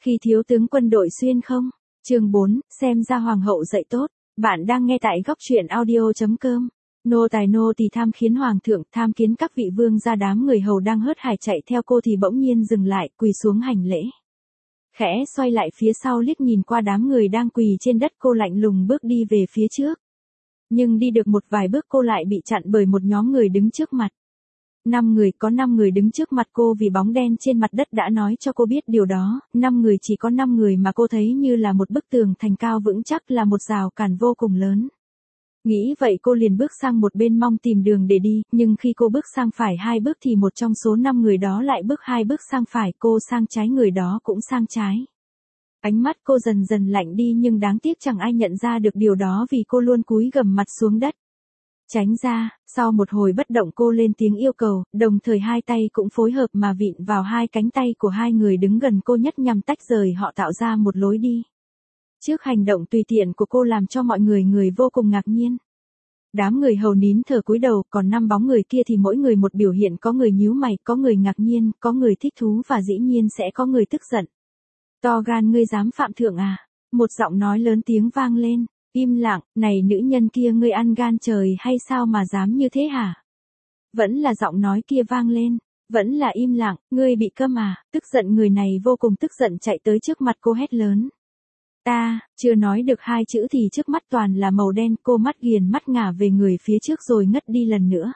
Khi thiếu tướng quân đội xuyên không? Chương 4, xem ra hoàng hậu dạy tốt. Bạn đang nghe tại góc truyện audio.com. Nô tài nô tỳ tham kiến hoàng thượng, tham kiến các vị vương gia. Đám người hầu đang hớt hải chạy theo cô thì bỗng nhiên dừng lại, quỳ xuống hành lễ. Khẽ xoay lại phía sau liếc nhìn qua đám người đang quỳ trên đất, cô lạnh lùng bước đi về phía trước. Nhưng đi được một vài bước cô lại bị chặn bởi một nhóm người đứng trước mặt. 5 người, có 5 người đứng trước mặt cô, vì bóng đen trên mặt đất đã nói cho cô biết điều đó. 5 người, chỉ có 5 người mà cô thấy như là một bức tường thành cao vững chắc, là một rào cản vô cùng lớn. Nghĩ vậy cô liền bước sang một bên mong tìm đường để đi, nhưng khi cô bước sang phải 2 bước thì một trong số 5 người đó lại bước 2 bước sang phải, cô sang trái người đó cũng sang trái. Ánh mắt cô dần dần lạnh đi, nhưng đáng tiếc chẳng ai nhận ra được điều đó vì cô luôn cúi gằm mặt xuống đất. Tránh ra. Sau một hồi bất động cô lên tiếng yêu cầu, đồng thời hai tay cũng phối hợp mà vịn vào hai cánh tay của hai người đứng gần cô nhất nhằm tách rời họ, tạo ra một lối đi. Trước hành động tùy tiện của cô làm cho mọi người vô cùng ngạc nhiên. Đám người hầu nín thở cúi đầu, còn 5 bóng người kia thì mỗi người một biểu hiện, có người nhíu mày, có người ngạc nhiên, có người thích thú và dĩ nhiên sẽ có người tức giận. To gan, ngươi dám phạm thượng à? Một giọng nói lớn tiếng vang lên. Im lặng, này nữ nhân kia, ngươi ăn gan trời hay sao mà dám như thế hả? Vẫn là giọng nói kia vang lên. Vẫn là im lặng, ngươi bị câm à? Tức giận, người này vô cùng tức giận chạy tới trước mặt cô hét lớn. Ta, chưa nói được 2 chữ thì trước mắt toàn là màu đen, cô mắt ghiền mắt ngả về người phía trước rồi ngất đi lần nữa.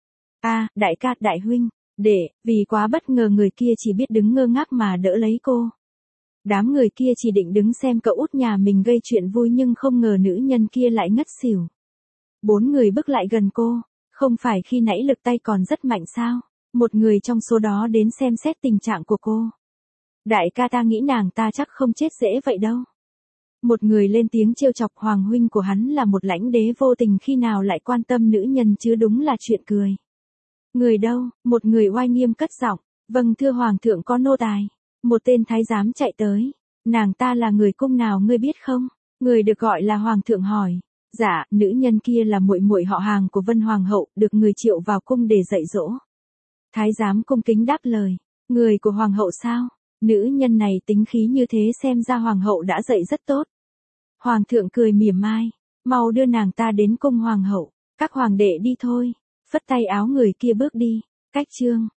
Đại ca, đại huynh, vì quá bất ngờ người kia chỉ biết đứng ngơ ngác mà đỡ lấy cô. Đám người kia chỉ định đứng xem cậu út nhà mình gây chuyện vui, nhưng không ngờ nữ nhân kia lại ngất xỉu. 4 người bước lại gần cô, không phải khi nãy lực tay còn rất mạnh sao? Một người trong số đó đến xem xét tình trạng của cô. Đại ca, ta nghĩ nàng ta chắc không chết dễ vậy đâu. Một người lên tiếng trêu chọc, hoàng huynh của hắn là một lãnh đế vô tình, khi nào lại quan tâm nữ nhân chứ, đúng là chuyện cười. Người đâu? Một người oai nghiêm cất giọng. Vâng thưa hoàng thượng, có nô tài. Một tên thái giám chạy tới. Nàng ta là người cung nào ngươi biết không? Người được gọi là hoàng thượng hỏi. Dạ, nữ nhân kia là muội muội họ hàng của Vân hoàng hậu, được người triệu vào cung để dạy dỗ. Thái giám cung kính đáp lời. Người của hoàng hậu sao? Nữ nhân này tính khí như thế, xem ra hoàng hậu đã dạy rất tốt. Hoàng thượng cười mỉa mai. Mau đưa nàng ta đến cung hoàng hậu. Các hoàng đệ đi thôi. Phất tay áo, người kia bước đi. Cách chương.